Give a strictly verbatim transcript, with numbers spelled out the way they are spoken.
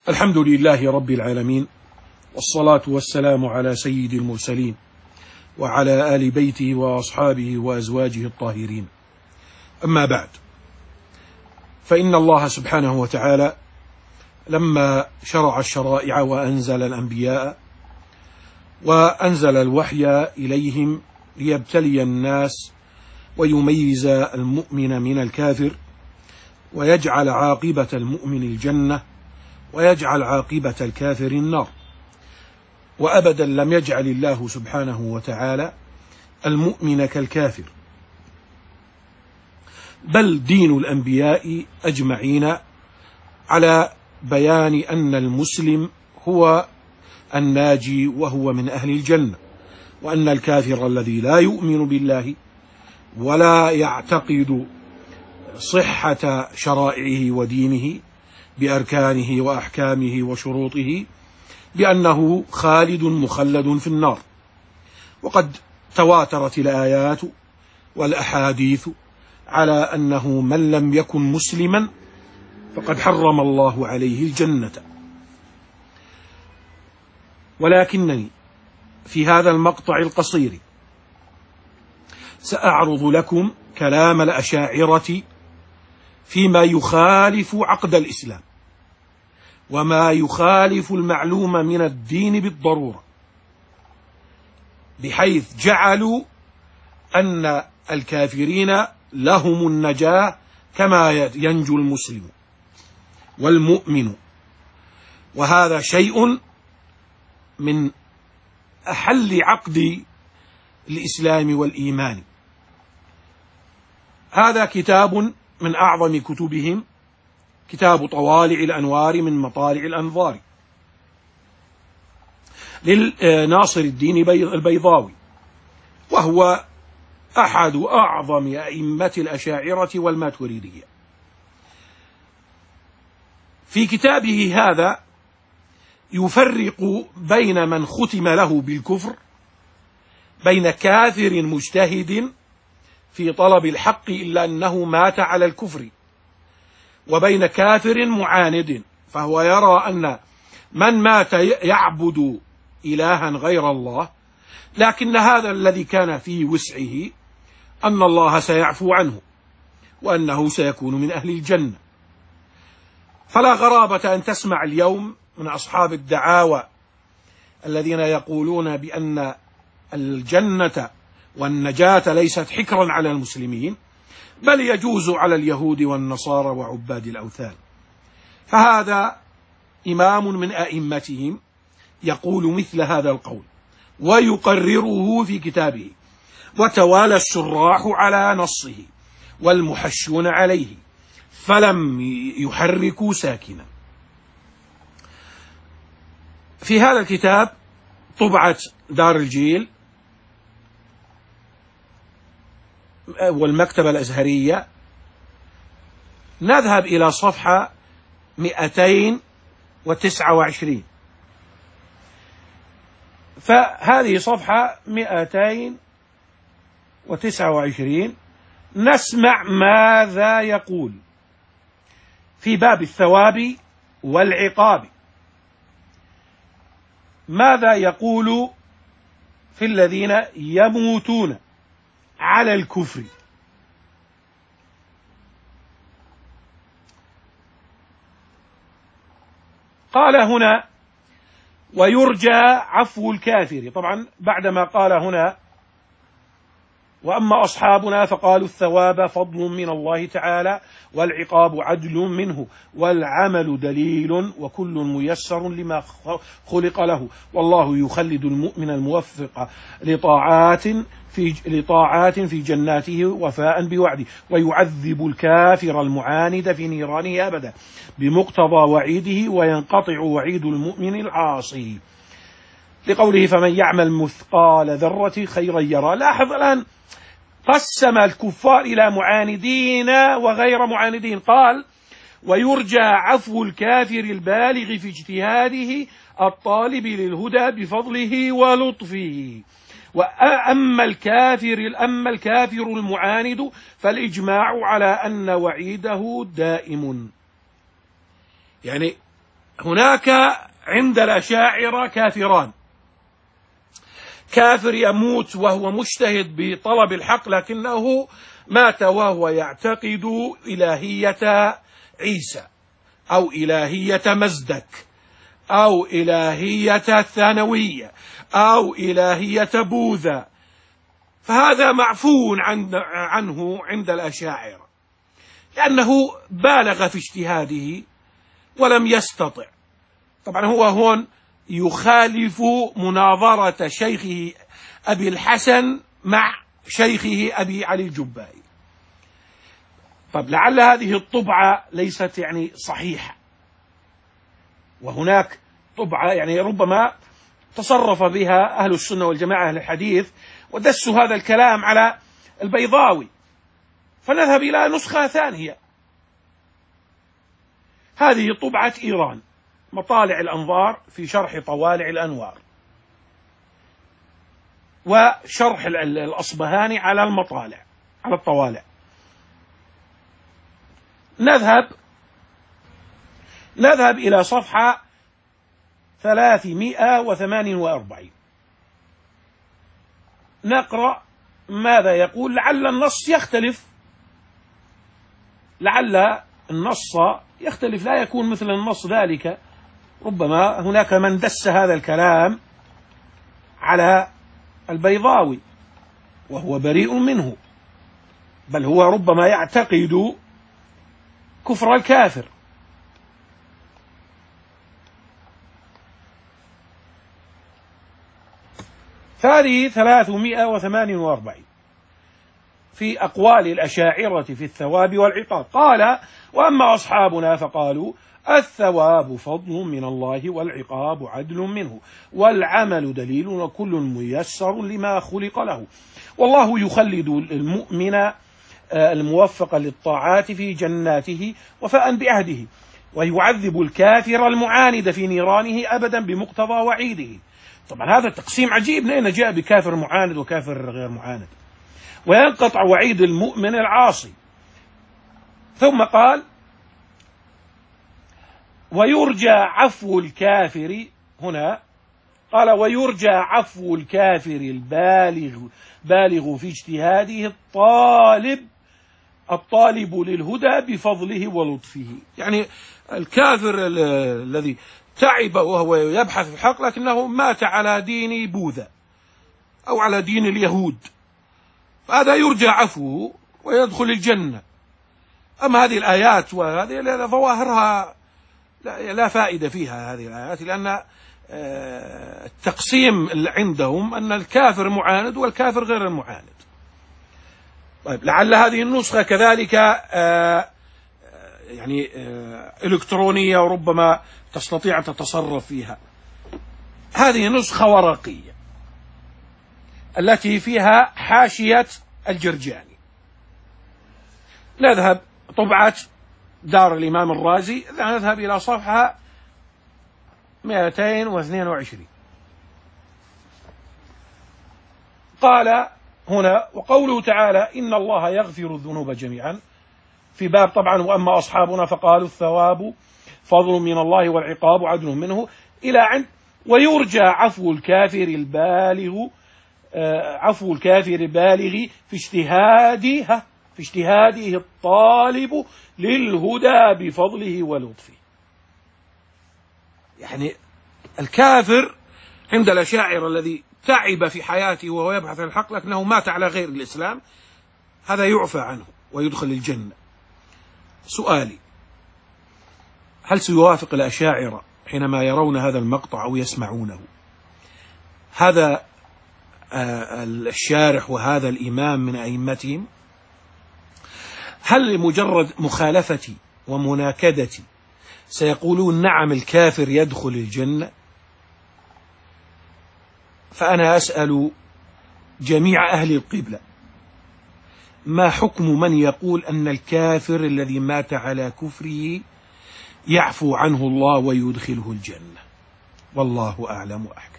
الحمد لله رب العالمين، والصلاة والسلام على سيد المرسلين وعلى آل بيته وأصحابه وأزواجه الطاهرين. أما بعد، فإن الله سبحانه وتعالى لما شرع الشرائع وأنزل الأنبياء وأنزل الوحي إليهم ليبتلي الناس ويميز المؤمن من الكافر ويجعل عاقبة المؤمن الجنة ويجعل عاقبة الكافر النار، وأبدا لم يجعل الله سبحانه وتعالى المؤمن كالكافر، بل دين الأنبياء أجمعين على بيان أن المسلم هو الناجي وهو من أهل الجنة، وأن الكافر الذي لا يؤمن بالله ولا يعتقد صحة شرائعه ودينه بأركانه وأحكامه وشروطه بأنه خالد مخلد في النار. وقد تواترت الآيات والأحاديث على أنه من لم يكن مسلما فقد حرم الله عليه الجنة. ولكنني في هذا المقطع القصير سأعرض لكم كلام الأشاعرة فيما يخالف عقد الإسلام وما يخالف المعلوم من الدين بالضرورة، بحيث جعلوا أن الكافرين لهم النجاة كما ينجو المسلم والمؤمن، وهذا شيء من أحل عقد الإسلام والإيمان. هذا كتاب من أعظم كتبهم، كتاب طوالع الأنوار من مطالع الأنظار للناصر الدين البيضاوي، وهو أحد أعظم أئمة الأشاعرة والماتريدية. في كتابه هذا يفرق بين من ختم له بالكفر، بين كافر مجتهد في طلب الحق إلا أنه مات على الكفر، وبين كافر معاند فهو يرى أن من مات يعبد إلها غير الله، لكن هذا الذي كان في وسعه أن الله سيعفو عنه وأنه سيكون من أهل الجنة. فلا غرابة أن تسمع اليوم من أصحاب الدعاوى الذين يقولون بأن الجنة والنجاة ليست حكرا على المسلمين، بل يجوز على اليهود والنصارى وعباد الأوثان. فهذا إمام من أئمتهم يقول مثل هذا القول ويقرره في كتابه، وتوالى الشراح على نصه والمحشون عليه فلم يحركوا ساكنا. في هذا الكتاب طبعة دار الجيل والمكتبة الأزهرية، نذهب إلى صفحة مئتين وتسعة وعشرين. فهذه صفحة مئتين وتسعة وعشرين نسمع ماذا يقول في باب الثواب والعقاب. ماذا يقول في الذين يموتون على الكفر؟ قال هنا: ويرجى عفو الكافر. طبعا بعدما قال هنا: وأما أصحابنا فقالوا الثواب فضل من الله تعالى والعقاب عدل منه والعمل دليل وكل ميسر لما خلق له والله يخلد المؤمن الموفق لطاعات في لطاعات في جناته وفاء بوعده، ويعذب الكافر المعاند في نيرانه أبدا بمقتضى وعيده، وينقطع وعيد المؤمن العاصي، لقوله: فمن يعمل مثقال ذرة خيرا يرى. لاحظ الآن قسم الكفار إلى معاندين وغير معاندين. قال: ويرجى عفو الكافر البالغ في اجتهاده الطالب للهدى بفضله ولطفه. وأما الكافر أما الكافر المعاند فالإجماع على أن وعيده دائم. يعني هناك عند الأشاعرة كافران: كافر يموت وهو مجتهد بطلب الحق لكنه مات وهو يعتقد إلهية عيسى أو إلهية مزدك أو إلهية ثانوية أو إلهية بوذا، فهذا معفو عنه عند الأشاعرة لأنه بالغ في اجتهاده ولم يستطع. طبعا هو هون يخالف مناظرة شيخه أبي الحسن مع شيخه أبي علي الجبائي. طب لعل هذه الطبعة ليست يعني صحيحة، وهناك طبعة يعني ربما تصرف بها أهل السنة والجماعة أهل الحديث ودسوا هذا الكلام على البيضاوي، فنذهب إلى نسخة ثانية. هذه طبعة إيران، مطالع الأنظار في شرح طوالع الأنوار، وشرح الأصبهاني على المطالع على الطوالع. نذهب نذهب إلى صفحة ثلاثمائة وثمانية وأربعين، نقرأ ماذا يقول. لعل النص يختلف، لعل النص يختلف، لا يكون مثل النص ذلك. ربما هناك من دس هذا الكلام على البيضاوي وهو بريء منه، بل هو ربما يعتقد كفر الكافر. هذه ثلاثمائة وثمانية وأربعين في أقوال الأشاعرة في الثواب والعقاب. قال: وأما أصحابنا فقالوا: الثواب فضل من الله والعقاب عدل منه والعمل دليل وكل ميسر لما خلق له، والله يخلد المؤمن الموفق للطاعات في جناته وفاء بعهده، ويعذب الكافر المعاند في نيرانه أبدا بمقتضى وعيده. طبعا هذا تقسيم عجيب، من أين جاء بكافر معاند وكافر غير معاند؟ وينقطع وعيد المؤمن العاصي. ثم قال: ويرجى عفو الكافر. هنا قال: ويرجى عفو الكافر البالغ بالغ في اجتهاده الطالب الطالب للهدى بفضله ولطفه. يعني الكافر الذي تعب وهو يبحث في الحق لكنه مات على دين بوذا أو على دين اليهود، فهذا يرجى عفوه ويدخل الجنة. أما هذه الآيات وهذه ظواهرها لا فائدة فيها، هذه الآيات، لأن التقسيم عندهم أن الكافر معاند والكافر غير المعاند. طيب لعل هذه النسخة كذلك يعني إلكترونية وربما تستطيع أن تتصرف فيها. هذه نسخة ورقية التي فيها حاشية الجرجاني. نذهب طبعة دار الإمام الرازي، نذهب إلى صفحة مئتين واثنين وعشرين. قال هنا: وقوله تعالى: إن الله يغفر الذنوب جميعا، في باب طبعا وأما أصحابنا فقالوا الثواب فضل من الله والعقاب عدل منه، إلى عند ويرجى عفو الكافر البالغ عفو الكافر البالغ في اجتهاده في اجتهاده الطالب للهدى بفضله ولطفه. يعني الكافر عند الأشاعرة الذي تعب في حياته وهو يبحث عن الحق لكنه مات على غير الإسلام، هذا يعفى عنه ويدخل الجنة. سؤالي: هل سيوافق الأشاعرة حينما يرون هذا المقطع أو يسمعونه هذا الشارح وهذا الإمام من أئمتهم؟ هل لمجرد مخالفتي ومناكدتي سيقولون نعم الكافر يدخل الجنة؟ فأنا أسأل جميع أهل القبلة: ما حكم من يقول أن الكافر الذي مات على كفره يعفو عنه الله ويدخله الجنة؟ والله أعلم وأحكم.